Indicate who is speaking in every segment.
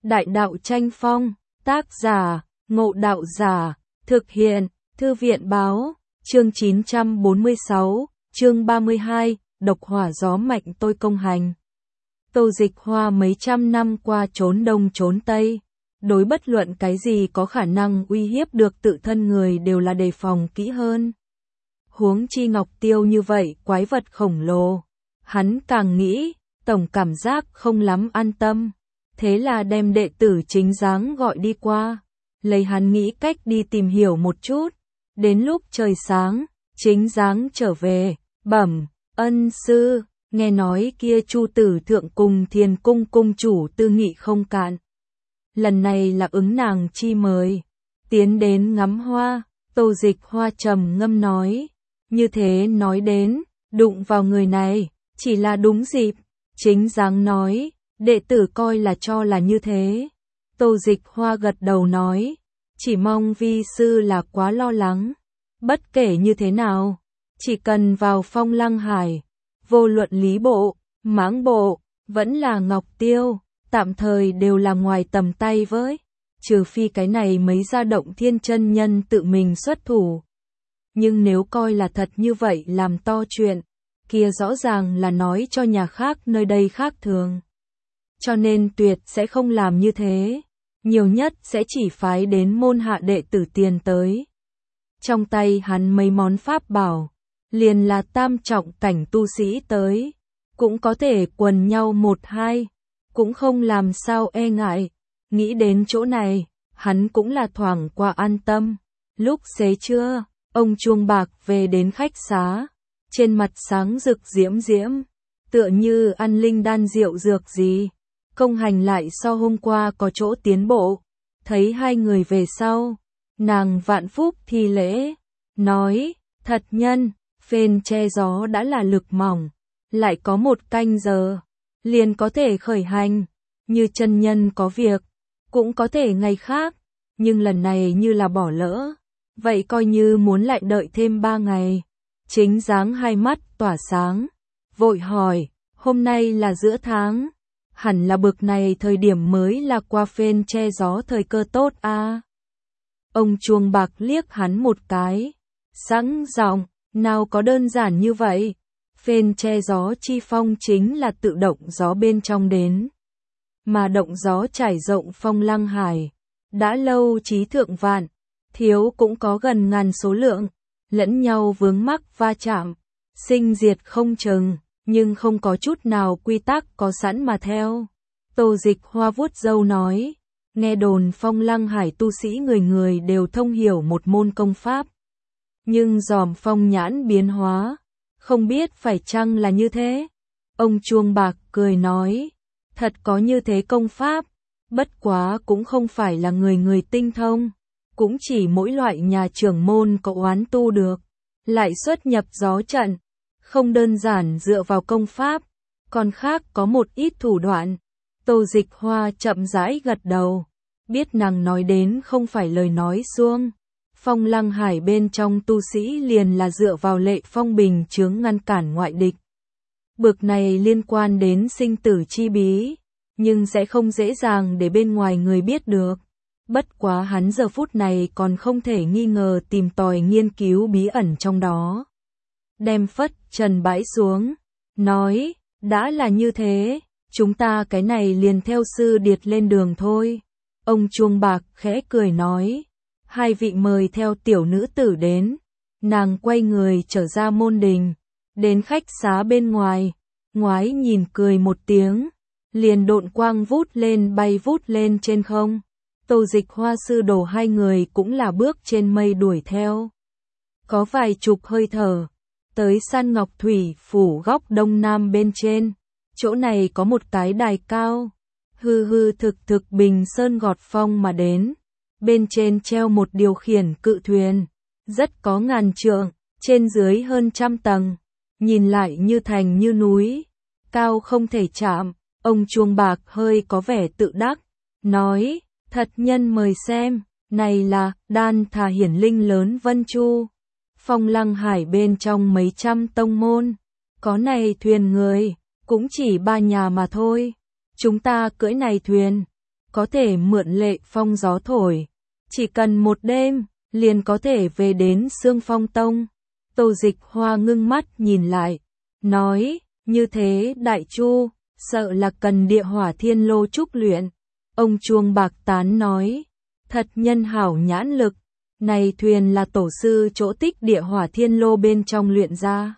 Speaker 1: Đại đạo tranh phong, tác giả, Ngộ Đạo Giả, thực hiện, Thư viện báo, chương 946, chương 32, độc hỏa gió mạnh tôi công hành. Tô Dịch Hoa mấy trăm năm qua trốn đông trốn tây, đối bất luận cái gì có khả năng uy hiếp được tự thân người đều là đề phòng kỹ hơn. Huống chi Ngọc Tiêu như vậy quái vật khổng lồ, hắn càng nghĩ, tổng cảm giác không lắm an tâm, thế là đem đệ tử Chính Giáng gọi đi qua, lấy hắn nghĩ cách đi tìm hiểu một chút. Đến lúc trời sáng, Chính Giáng trở về, bẩm, ân sư, nghe nói kia Chu Tử Thượng cùng Thiền Cung cung chủ tư nghị không cạn. Lần này là ứng nàng chi mời, tiến đến ngắm hoa. Tô Dịch Hoa trầm ngâm nói, như thế nói đến, đụng vào người này, chỉ là đúng dịp. Chính Giáng nói, đệ tử coi là cho là như thế. Tô Dịch Hoa gật đầu nói, chỉ mong vi sư là quá lo lắng. Bất kể như thế nào, chỉ cần vào Phong Lăng Hải, vô luận Lý Bộ, Mãng Bộ, vẫn là Ngọc Tiêu, tạm thời đều là ngoài tầm tay với, trừ phi cái này mấy gia Động Thiên chân nhân tự mình xuất thủ. Nhưng nếu coi là thật như vậy làm to chuyện, kia rõ ràng là nói cho nhà khác nơi đây khác thường. Cho nên tuyệt sẽ không làm như thế, nhiều nhất sẽ chỉ phái đến môn hạ đệ tử tiền tới. Trong tay hắn mấy món pháp bảo, liền là tam trọng cảnh tu sĩ tới, cũng có thể quần nhau một hai, cũng không làm sao e ngại. Nghĩ đến chỗ này, hắn cũng là thoảng qua an tâm. Lúc xế trưa, ông chuông bạc về đến khách xá, trên mặt sáng rực diễm diễm, tựa như ăn linh đan rượu dược gì. Công hành lại so hôm qua có chỗ tiến bộ, thấy hai người về sau, nàng vạn phúc thi lễ, nói, thật nhân, phên che gió đã là lực mỏng, lại có 1 canh giờ, liền có thể khởi hành, như chân nhân có việc, cũng có thể ngày khác, nhưng lần này như là bỏ lỡ, vậy coi như muốn lại đợi thêm 3 ngày. Chính Giáng hai mắt tỏa sáng, vội hỏi, hôm nay là giữa tháng, hẳn là bực này thời điểm mới là qua phên che gió thời cơ tốt a. Ông chuông bạc liếc hắn một cái, sẵn giọng, nào có đơn giản như vậy, phên che gió chi phong chính là tự động gió bên trong đến. Mà động gió trải rộng Phong Lăng Hải, đã lâu chí thượng vạn, thiếu cũng có gần ngàn số lượng, lẫn nhau vướng mắc va chạm, sinh diệt không chừng, nhưng không có chút nào quy tắc có sẵn mà theo. Tô Dịch Hoa vuốt râu nói, nghe đồn Phong Lăng Hải tu sĩ người người đều thông hiểu một môn công pháp. Nhưng dòm phong nhãn biến hóa, không biết phải chăng là như thế. Ông chuông bạc cười nói, thật có như thế công pháp, bất quá cũng không phải là người người tinh thông, cũng chỉ mỗi loại nhà trưởng môn có oán tu được, lại xuất nhập gió trận, không đơn giản dựa vào công pháp, còn khác có một ít thủ đoạn. Tô Dịch Hoa chậm rãi gật đầu, biết nàng nói đến không phải lời nói suông. Phong Lăng Hải bên trong tu sĩ liền là dựa vào lệ phong bình chướng ngăn cản ngoại địch. Bực này liên quan đến sinh tử chi bí, nhưng sẽ không dễ dàng để bên ngoài người biết được. Bất quá hắn giờ phút này còn không thể nghi ngờ tìm tòi nghiên cứu bí ẩn trong đó. Đem phất trần bãi xuống, nói, đã là như thế, chúng ta cái này liền theo sư điệt lên đường thôi. Ông chuông bạc khẽ cười nói, hai vị mời theo tiểu nữ tử đến. Nàng quay người trở ra môn đình, đến khách xá bên ngoài, ngoái nhìn cười một tiếng, liền độn quang vút lên bay vút lên trên không. Tô Dịch Hoa sư đồ hai người cũng là bước trên mây đuổi theo. Có vài chục hơi thở, tới San Ngọc Thủy phủ góc đông nam bên trên, chỗ này có một cái đài cao, hư hư thực thực bình sơn gọt phong mà đến, bên trên treo một điều khiển cự thuyền, rất có ngàn trượng, trên dưới hơn 100 tầng, nhìn lại như thành như núi, cao không thể chạm. Ông chuông bạc hơi có vẻ tự đắc, nói, thật nhân mời xem, này là Đan Thà hiển linh lớn Vân Chu. Phong Lăng Hải bên trong mấy trăm tông môn, có này thuyền người, cũng chỉ 3 nhà mà thôi. Chúng ta cưỡi này thuyền, có thể mượn Lệ Phong gió thổi, chỉ cần một đêm, liền có thể về đến Xương Phong Tông. Tô Dịch Hoa ngưng mắt nhìn lại, nói, như thế Đại Chu, sợ là cần địa hỏa thiên lô trúc luyện. Ông Chuông Bạc Tán nói, thật nhân hảo nhãn lực, này thuyền là tổ sư chỗ tích địa hỏa thiên lô bên trong luyện ra.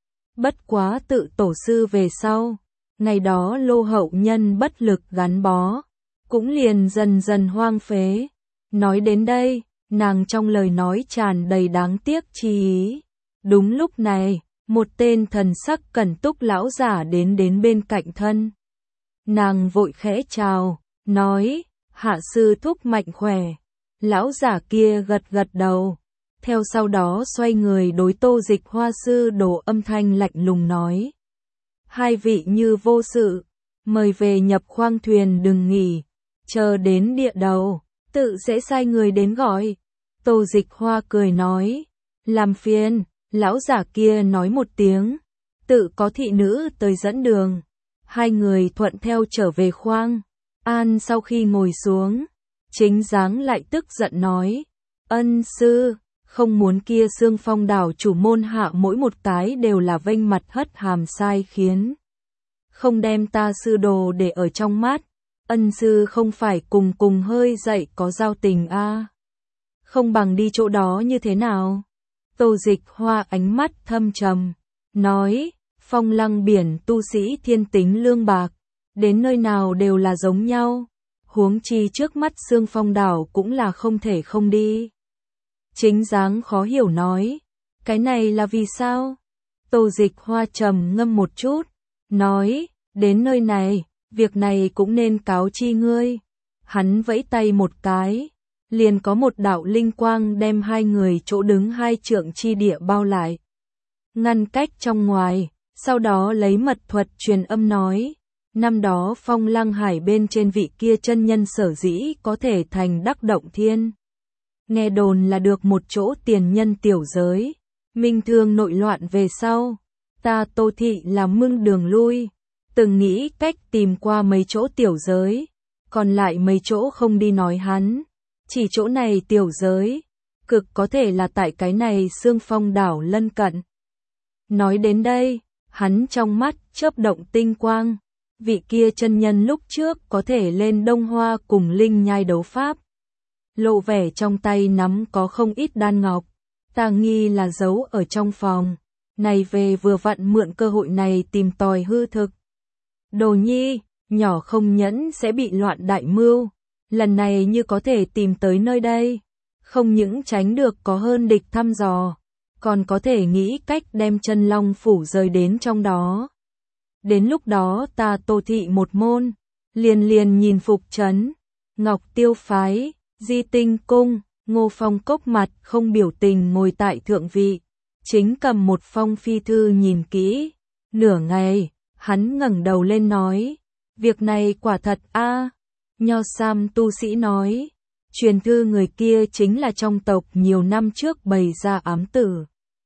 Speaker 1: Bất quá tự tổ sư về sau, ngày đó Lô hậu nhân bất lực gắn bó, cũng liền dần dần hoang phế. Nói đến đây, nàng trong lời nói tràn đầy đáng tiếc chi ý. Đúng lúc này, một tên thần sắc cẩn túc lão giả đến bên cạnh thân. Nàng vội khẽ chào, nói, hạ sư thúc mạnh khỏe. Lão giả kia gật đầu, theo sau đó xoay người đối Tô Dịch Hoa sư đồ âm thanh lạnh lùng nói. Hai vị như vô sự, mời về nhập khoang thuyền đừng nghỉ, chờ đến địa đầu, tự sẽ sai người đến gọi. Tô Dịch Hoa cười nói, làm phiền, lão giả kia nói một tiếng, tự có thị nữ tới dẫn đường. Hai người thuận theo trở về khoang. An sau khi ngồi xuống, Chính Giáng lại tức giận nói, ân sư, không muốn kia Xương Phong đảo chủ môn hạ mỗi một cái đều là vênh mặt hất hàm sai khiến. Không đem ta sư đồ để ở trong mắt, ân sư không phải cùng hơi dậy có giao tình a, không bằng đi chỗ đó như thế nào? Tô Dịch Hoa ánh mắt thâm trầm, nói, phong lăng biển tu sĩ thiên tính lương bạc, đến nơi nào đều là giống nhau, huống chi trước mắt Xương Phong đảo cũng là không thể không đi. Chính Giáng khó hiểu nói, cái này là vì sao? Tô Dịch Hoa trầm ngâm một chút, nói, đến nơi này, việc này cũng nên cáo chi ngươi. Hắn vẫy tay một cái, liền có một đạo linh quang đem hai người chỗ đứng 2 trượng chi địa bao lại, ngăn cách trong ngoài, sau đó lấy mật thuật truyền âm nói, năm đó Phong Lăng Hải bên trên vị kia chân nhân sở dĩ có thể thành đắc động thiên. Nghe đồn là được một chỗ tiền nhân tiểu giới, minh thương nội loạn về sau, ta Tô thị là mưng đường lui, từng nghĩ cách tìm qua mấy chỗ tiểu giới, còn lại mấy chỗ không đi nói hắn, chỉ chỗ này tiểu giới, cực có thể là tại cái này Xương Phong đảo lân cận. Nói đến đây, hắn trong mắt chớp động tinh quang, vị kia chân nhân lúc trước có thể lên Đông Hoa cùng Linh Nhai đấu pháp. Lộ vẻ trong tay nắm có không ít đan ngọc, ta nghi là giấu ở trong phòng, này về vừa vặn mượn cơ hội này tìm tòi hư thực. Đồ nhi, nhỏ không nhẫn sẽ bị loạn đại mưu, lần này như có thể tìm tới nơi đây, không những tránh được có hơn địch thăm dò, còn có thể nghĩ cách đem Chân Long phủ rời đến trong đó. Đến lúc đó ta Tô thị một môn, liền nhìn Phục Trấn, Ngọc Tiêu phái, Di Tinh cung, Ngô Phong cốc mặt không biểu tình ngồi tại thượng vị, chính cầm một phong phi thư nhìn kỹ. Nửa ngày, hắn ngẩng đầu lên nói, việc này quả thật a. Nho Sam tu sĩ nói, truyền thư người kia chính là trong tộc nhiều năm trước bày ra ám tử.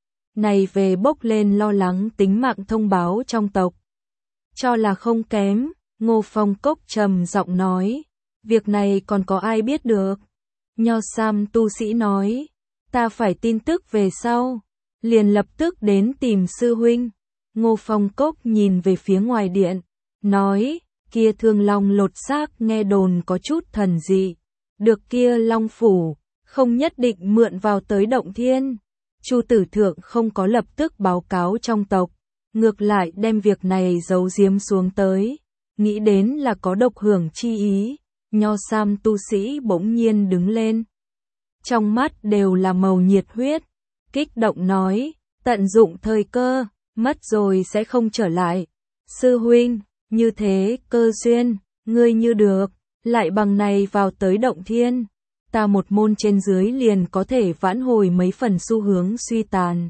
Speaker 1: Này về bốc lên lo lắng tính mạng thông báo trong tộc. Cho là không kém, Ngô Phong cốc trầm giọng nói, việc này còn có ai biết được? Nho Sam tu sĩ nói, ta phải tin tức về sau, liền lập tức đến tìm sư huynh. Ngô Phong cốc nhìn về phía ngoài điện, nói, kia Thương Long lột xác nghe đồn có chút thần dị, được kia Long phủ, không nhất định mượn vào tới động thiên. Chu tử thượng không có lập tức báo cáo trong tộc, ngược lại đem việc này giấu giếm xuống tới, nghĩ đến là có độc hưởng chi ý. Nho Sam tu sĩ bỗng nhiên đứng lên, trong mắt đều là màu nhiệt huyết, kích động nói, tận dụng thời cơ, mất rồi sẽ không trở lại. Sư huynh, như thế cơ duyên, ngươi như được, lại bằng này vào tới động thiên, ta một môn trên dưới liền có thể vãn hồi mấy phần xu hướng suy tàn.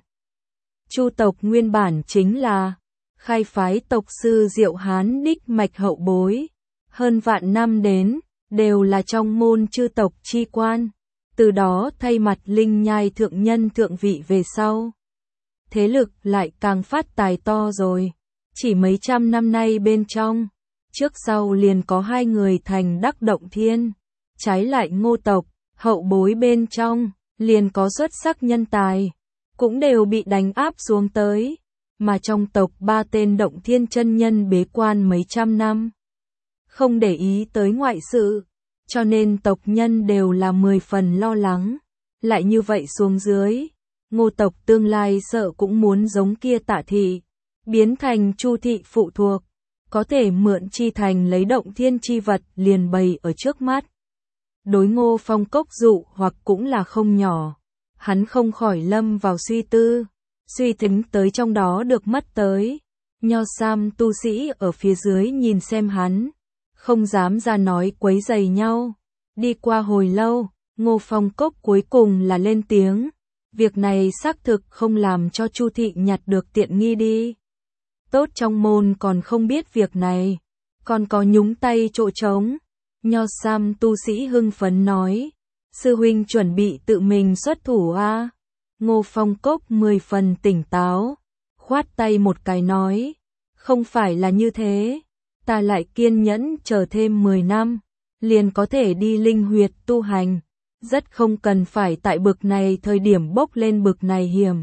Speaker 1: Chu tộc nguyên bản chính là khai phái tộc sư Diệu Hán đích mạch hậu bối, hơn vạn năm đến, đều là trong môn chư tộc chi quan, từ đó thay mặt Linh Nhai thượng nhân thượng vị về sau. Thế lực lại càng phát tài to rồi, chỉ mấy trăm năm nay bên trong, trước sau liền có 2 người thành đắc động thiên. Trái lại Ngô tộc, hậu bối bên trong, liền có xuất sắc nhân tài, cũng đều bị đánh áp xuống tới. Mà trong tộc 3 tên động thiên chân nhân bế quan mấy trăm năm, không để ý tới ngoại sự, cho nên tộc nhân đều là 10 phần lo lắng. Lại như vậy xuống dưới, Ngô tộc tương lai sợ cũng muốn giống kia Tạ thị, biến thành Chu thị phụ thuộc, có thể mượn chi thành lấy động thiên chi vật liền bày ở trước mắt. Đối Ngô Phong cốc dụ hoặc cũng là không nhỏ, hắn không khỏi lâm vào suy tư, suy tính tới trong đó được mất tới. Nho Sam tu sĩ ở phía dưới nhìn xem hắn, không dám ra nói quấy rầy nhau. Đi qua hồi lâu, Ngô Phong cốc cuối cùng là lên tiếng, việc này xác thực không làm cho Chu thị nhặt được tiện nghi đi. Tốt trong môn còn không biết việc này, còn có nhúng tay chỗ trống. Nho Sam tu sĩ hưng phấn nói, sư huynh chuẩn bị tự mình xuất thủ a. Ngô Phong cốc 10 phần tỉnh táo, khoát tay một cái nói, không phải là như thế, ta lại kiên nhẫn chờ thêm 10 năm, liền có thể đi linh huyệt tu hành, rất không cần phải tại bực này thời điểm bốc lên bực này hiểm.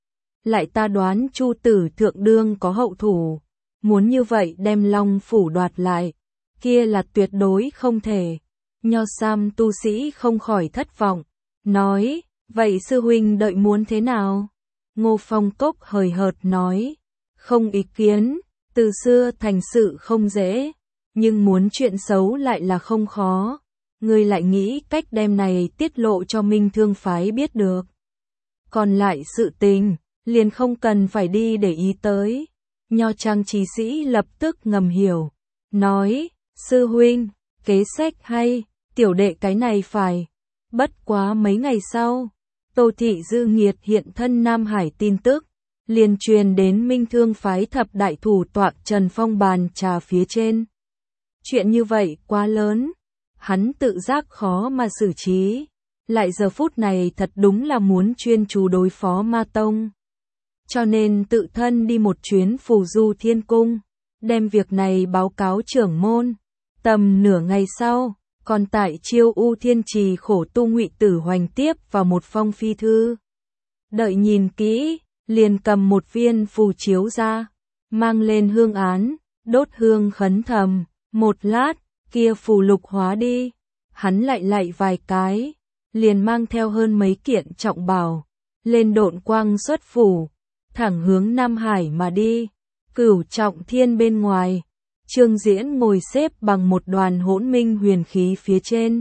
Speaker 1: Lại ta đoán Chu tử thượng đương có hậu thủ, muốn như vậy đem Long phủ đoạt lại, kia là tuyệt đối không thể. Nho Sam tu sĩ không khỏi thất vọng, nói, vậy sư huynh đợi muốn thế nào? Ngô Phong cốc hời hợt nói, không ý kiến, từ xưa thành sự không dễ, nhưng muốn chuyện xấu lại là không khó. Ngươi lại nghĩ cách đem này tiết lộ cho Minh Thương phái biết được. Còn lại sự tình, liền không cần phải đi để ý tới. Nho Trang trí sĩ lập tức ngầm hiểu, nói, sư huynh, kế sách hay, tiểu đệ cái này phải. Bất quá mấy ngày sau, Tô Thị Dư Nghiệt hiện thân Nam Hải tin tức, liền truyền đến Minh Thương phái thập đại thủ tọa Trần Phong bàn trà phía trên. Chuyện như vậy quá lớn, hắn tự giác khó mà xử trí, lại giờ phút này thật đúng là muốn chuyên chú đối phó Ma Tông. Cho nên tự thân đi một chuyến Phù Du Thiên Cung, đem việc này báo cáo trưởng môn. Tầm nửa ngày sau, còn tại Chiêu U Thiên Trì khổ tu Ngụy Tử Hoành tiếp vào một phong phi thư. Đợi nhìn kỹ, liền cầm một viên phù chiếu ra, mang lên hương án, đốt hương khấn thầm, một lát, kia phù lục hóa đi, hắn lại vài cái, liền mang theo hơn mấy kiện trọng bảo, lên độn quang xuất phủ, thẳng hướng Nam Hải mà đi. Cửu Trọng Thiên bên ngoài, Trương Diễn ngồi xếp bằng một đoàn hỗn minh huyền khí phía trên.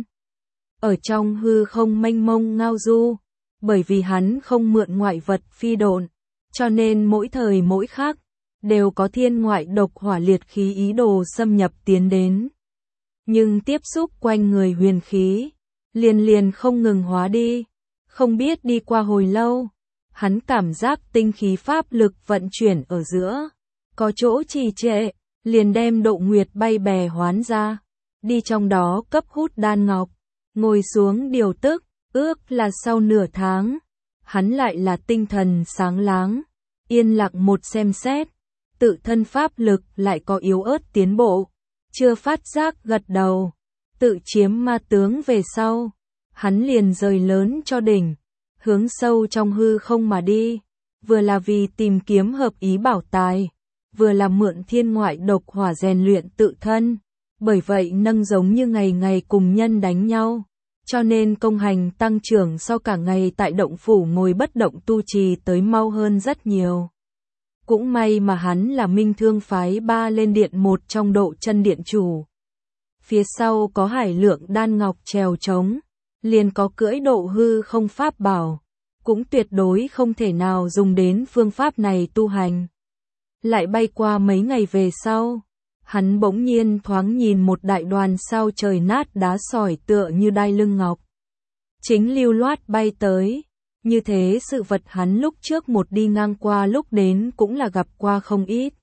Speaker 1: Ở trong hư không mênh mông ngao du, bởi vì hắn không mượn ngoại vật phi độn, cho nên mỗi thời mỗi khác, đều có thiên ngoại độc hỏa liệt khí ý đồ xâm nhập tiến đến. Nhưng tiếp xúc quanh người huyền khí, liền không ngừng hóa đi, không biết đi qua hồi lâu, hắn cảm giác tinh khí pháp lực vận chuyển ở giữa, có chỗ trì trệ, liền đem Độ Nguyệt bay bè hoán ra, đi trong đó cấp hút đan ngọc, ngồi xuống điều tức, ước là sau nửa tháng, hắn lại là tinh thần sáng láng, yên lặng một xem xét, tự thân pháp lực lại có yếu ớt tiến bộ, chưa phát giác gật đầu, tự chiếm ma tướng về sau, hắn liền rời lớn cho đỉnh, hướng sâu trong hư không mà đi, vừa là vì tìm kiếm hợp ý bảo tài, vừa là mượn thiên ngoại độc hỏa rèn luyện tự thân, bởi vậy nâng giống như ngày ngày cùng nhân đánh nhau, cho nên công hành tăng trưởng sau cả ngày tại động phủ ngồi bất động tu trì tới mau hơn rất nhiều. Cũng may mà hắn là Minh Thương phái 3 lên điện một trong Độ Chân điện chủ. Phía sau có Hải Lượng đan ngọc trèo trống, liền có cưỡi độ hư không pháp bảo, cũng tuyệt đối không thể nào dùng đến phương pháp này tu hành. Lại bay qua mấy ngày về sau, hắn bỗng nhiên thoáng nhìn một đại đoàn sao trời nát đá sỏi tựa như đai lưng ngọc. Chính lưu loát bay tới, như thế sự vật hắn lúc trước một đi ngang qua lúc đến cũng là gặp qua không ít.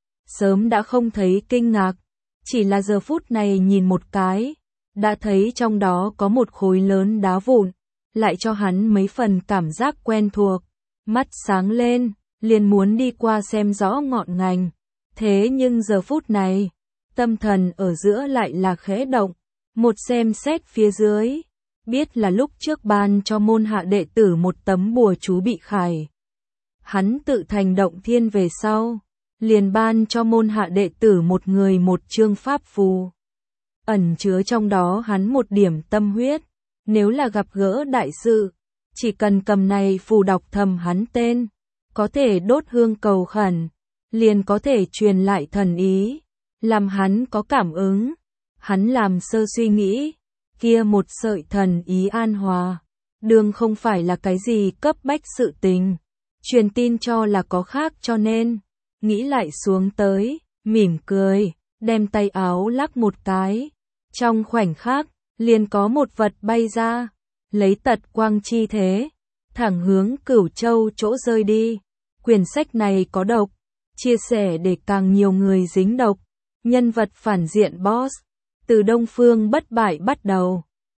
Speaker 1: Sớm đã không thấy kinh ngạc, chỉ là giờ phút này nhìn một cái, đã thấy trong đó có một khối lớn đá vụn, lại cho hắn mấy phần cảm giác quen thuộc, mắt sáng lên, liền muốn đi qua xem rõ ngọn ngành. Thế nhưng giờ phút này, tâm thần ở giữa lại là khẽ động, một xem xét phía dưới, biết là lúc trước ban cho môn hạ đệ tử một tấm bùa chú bị khải. Hắn tự thành động thiên về sau, liền ban cho môn hạ đệ tử một người một chương pháp phù. Ẩn chứa trong đó hắn một điểm tâm huyết, nếu là gặp gỡ đại sự, chỉ cần cầm này phù đọc thầm hắn tên, có thể đốt hương cầu khẩn, liền có thể truyền lại thần ý, làm hắn có cảm ứng. Hắn làm sơ suy nghĩ, kia một sợi thần ý an hòa, đường không phải là cái gì cấp bách sự tình, truyền tin cho là có khác cho nên, nghĩ lại xuống tới, mỉm cười, đem tay áo lắc một cái. Trong khoảnh khắc, liền có một vật bay ra, lấy tật quang chi thế, thẳng hướng Cửu Châu chỗ rơi đi. Quyển sách này có độc, chia sẻ để càng nhiều người dính độc. Nhân vật phản diện boss, từ Đông Phương bất bại bắt đầu,